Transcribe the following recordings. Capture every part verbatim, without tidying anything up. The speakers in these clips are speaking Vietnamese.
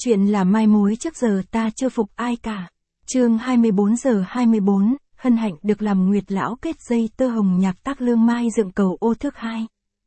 Chuyện là mai mối trước giờ ta chưa phục ai cả. Chương hai mươi bốn giờ hai mươi bốn, hân hạnh được làm nguyệt lão kết dây tơ hồng nhạc tác Lương Mai dựng cầu ô thước hai.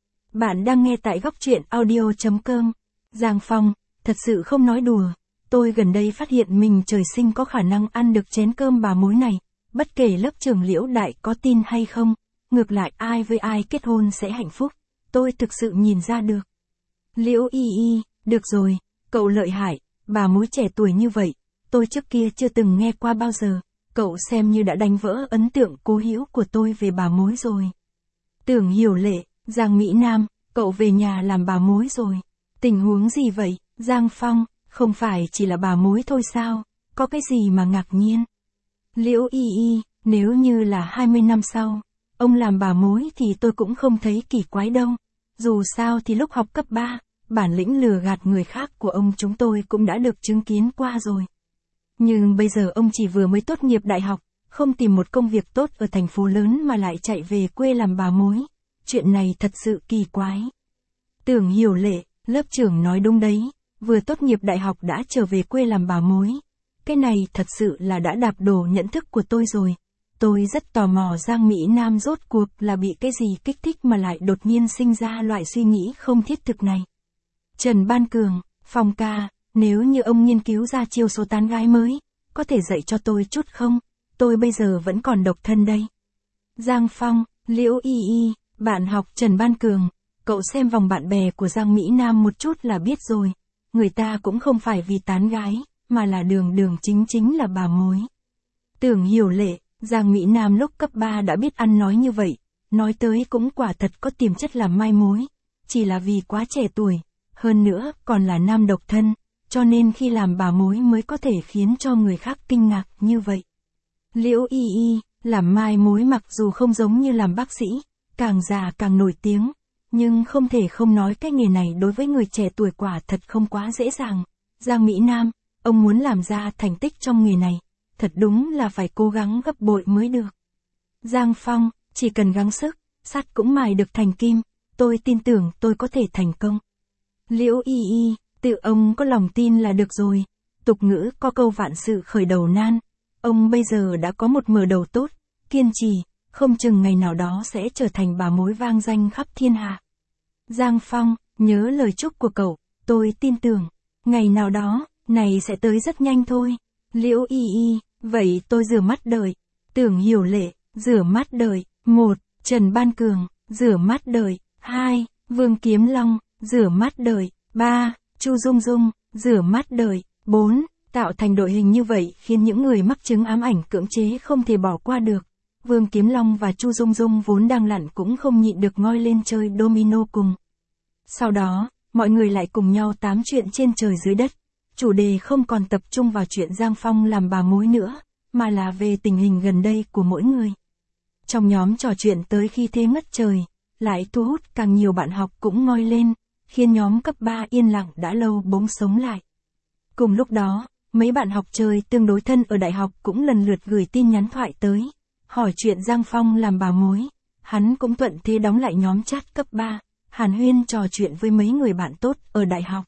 Bạn đang nghe tại góc truyện audio chấm com. Giang Phong, thật sự không nói đùa. Tôi gần đây phát hiện mình trời sinh có khả năng ăn được chén cơm bà mối này. Bất kể lớp trưởng Liễu Đại có tin hay không, ngược lại ai với ai kết hôn sẽ hạnh phúc. Tôi thực sự nhìn ra được. Liễu Y Y, được rồi, cậu lợi hại, bà mối trẻ tuổi như vậy, tôi trước kia chưa từng nghe qua bao giờ, cậu xem như đã đánh vỡ ấn tượng cố hữu của tôi về bà mối rồi. Tưởng Hiểu Lệ, Giang Mỹ Nam, cậu về nhà làm bà mối rồi. Tình huống gì vậy, Giang Phong, không phải chỉ là bà mối thôi sao, có cái gì mà ngạc nhiên. Liễu Y Y, nếu như là hai mươi năm sau, ông làm bà mối thì tôi cũng không thấy kỳ quái đâu. Dù sao thì lúc học cấp ba, bản lĩnh lừa gạt người khác của ông chúng tôi cũng đã được chứng kiến qua rồi. Nhưng bây giờ ông chỉ vừa mới tốt nghiệp đại học, không tìm một công việc tốt ở thành phố lớn mà lại chạy về quê làm bà mối. Chuyện này thật sự kỳ quái. Tưởng Hiểu Lệ, lớp trưởng nói đúng đấy, vừa tốt nghiệp đại học đã trở về quê làm bà mối. Cái này thật sự là đã đạp đổ nhận thức của tôi rồi. Tôi rất tò mò Giang Mỹ Nam rốt cuộc là bị cái gì kích thích mà lại đột nhiên sinh ra loại suy nghĩ không thiết thực này. Trần Ban Cường, Phong ca, nếu như ông nghiên cứu ra chiêu số tán gái mới, có thể dạy cho tôi chút không? Tôi bây giờ vẫn còn độc thân đây. Giang Phong, Liễu Y Y, bạn học Trần Ban Cường, cậu xem vòng bạn bè của Giang Mỹ Nam một chút là biết rồi. Người ta cũng không phải vì tán gái, mà là đường đường chính chính là bà mối. Tưởng Hiểu Lệ, Giang Mỹ Nam lúc cấp ba đã biết ăn nói như vậy, nói tới cũng quả thật có tiềm chất làm mai mối, chỉ là vì quá trẻ tuổi, hơn nữa còn là nam độc thân, cho nên khi làm bà mối mới có thể khiến cho người khác kinh ngạc như vậy. Liễu Y Y, làm mai mối mặc dù không giống như làm bác sĩ, càng già càng nổi tiếng, nhưng không thể không nói cái nghề này đối với người trẻ tuổi quả thật không quá dễ dàng. Giang Mỹ Nam, ông muốn làm ra thành tích trong nghề này, thật đúng là phải cố gắng gấp bội mới được. Giang Phong, chỉ cần gắng sức, sắt cũng mài được thành kim, tôi tin tưởng tôi có thể thành công. Liễu Y Y, tự ông có lòng tin là được rồi, tục ngữ có câu vạn sự khởi đầu nan, ông bây giờ đã có một mở đầu tốt, kiên trì, không chừng ngày nào đó sẽ trở thành bà mối vang danh khắp thiên hạ. Giang Phong, nhớ lời chúc của cậu, tôi tin tưởng, ngày nào đó, này sẽ tới rất nhanh thôi. Liễu Y Y, vậy tôi rửa mắt đợi. Tưởng Hiểu Lệ, rửa mắt đợi. Một, Trần Ban Cường, rửa mắt đợi. Hai, Vương Kiếm Long, rửa mắt đợi. Ba, Chu Dung Dung, rửa mắt đợi. Bốn, tạo thành đội hình như vậy khiến những người mắc chứng ám ảnh cưỡng chế không thể bỏ qua được. Vương Kiếm Long và Chu Dung Dung vốn đang lặn cũng không nhịn được ngoi lên chơi domino cùng. Sau đó, mọi người lại cùng nhau tám chuyện trên trời dưới đất. Chủ đề không còn tập trung vào chuyện Giang Phong làm bà mối nữa, mà là về tình hình gần đây của mỗi người. Trong nhóm trò chuyện tới khi thế ngất trời, lại thu hút càng nhiều bạn học cũng ngoi lên, khiến nhóm cấp ba yên lặng đã lâu bỗng sống lại. Cùng lúc đó, mấy bạn học chơi tương đối thân ở đại học cũng lần lượt gửi tin nhắn thoại tới, hỏi chuyện Giang Phong làm bà mối. Hắn cũng thuận thế đóng lại nhóm chat cấp ba, hàn huyên trò chuyện với mấy người bạn tốt ở đại học.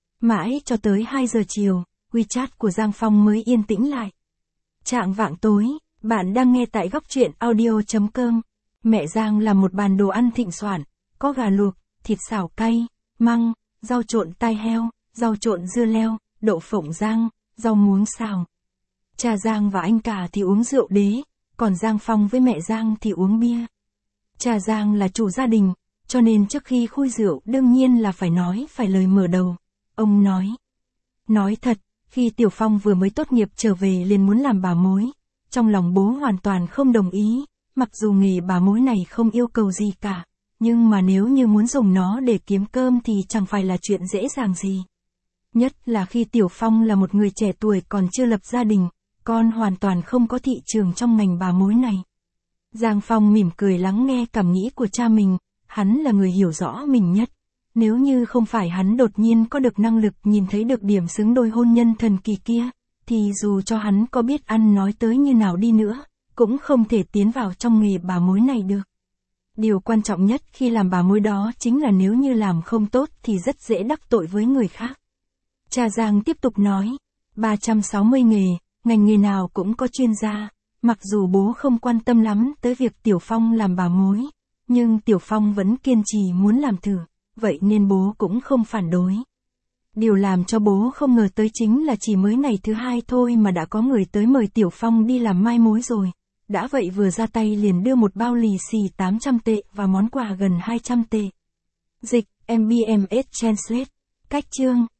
Mãi cho tới hai giờ chiều, WeChat của Giang Phong mới yên tĩnh lại. Chạng vạng tối, bạn đang nghe tại góc truyện audio chấm com. Mẹ Giang làm một bàn đồ ăn thịnh soạn, có gà luộc, thịt xào cay, măng, rau trộn tai heo, rau trộn dưa leo, đậu phộng rang, rau muống xào. Cha Giang và anh cả thì uống rượu đế, còn Giang Phong với mẹ Giang thì uống bia. Cha Giang là chủ gia đình, cho nên trước khi khui rượu đương nhiên là phải nói phải lời mở đầu. Ông nói, nói thật, khi Tiểu Phong vừa mới tốt nghiệp trở về liền muốn làm bà mối, trong lòng bố hoàn toàn không đồng ý, mặc dù nghề bà mối này không yêu cầu gì cả, nhưng mà nếu như muốn dùng nó để kiếm cơm thì chẳng phải là chuyện dễ dàng gì. Nhất là khi Tiểu Phong là một người trẻ tuổi còn chưa lập gia đình, con hoàn toàn không có thị trường trong ngành bà mối này. Giang Phong mỉm cười lắng nghe cảm nghĩ của cha mình, hắn là người hiểu rõ mình nhất. Nếu như không phải hắn đột nhiên có được năng lực nhìn thấy được điểm xứng đôi hôn nhân thần kỳ kia, thì dù cho hắn có biết ăn nói tới như nào đi nữa, cũng không thể tiến vào trong nghề bà mối này được. Điều quan trọng nhất khi làm bà mối đó chính là nếu như làm không tốt thì rất dễ đắc tội với người khác. Cha Giang tiếp tục nói, ba trăm sáu mươi nghề, ngành nghề nào cũng có chuyên gia, mặc dù bố không quan tâm lắm tới việc Tiểu Phong làm bảo mối, nhưng Tiểu Phong vẫn kiên trì muốn làm thử, vậy nên bố cũng không phản đối. Điều làm cho bố không ngờ tới chính là chỉ mới ngày thứ hai thôi mà đã có người tới mời Tiểu Phong đi làm mai mối rồi. Đã vậy vừa ra tay liền đưa một bao lì xì tám trăm tệ và món quà gần hai trăm tê. Dịch, em bê em ét Translate. Cách chương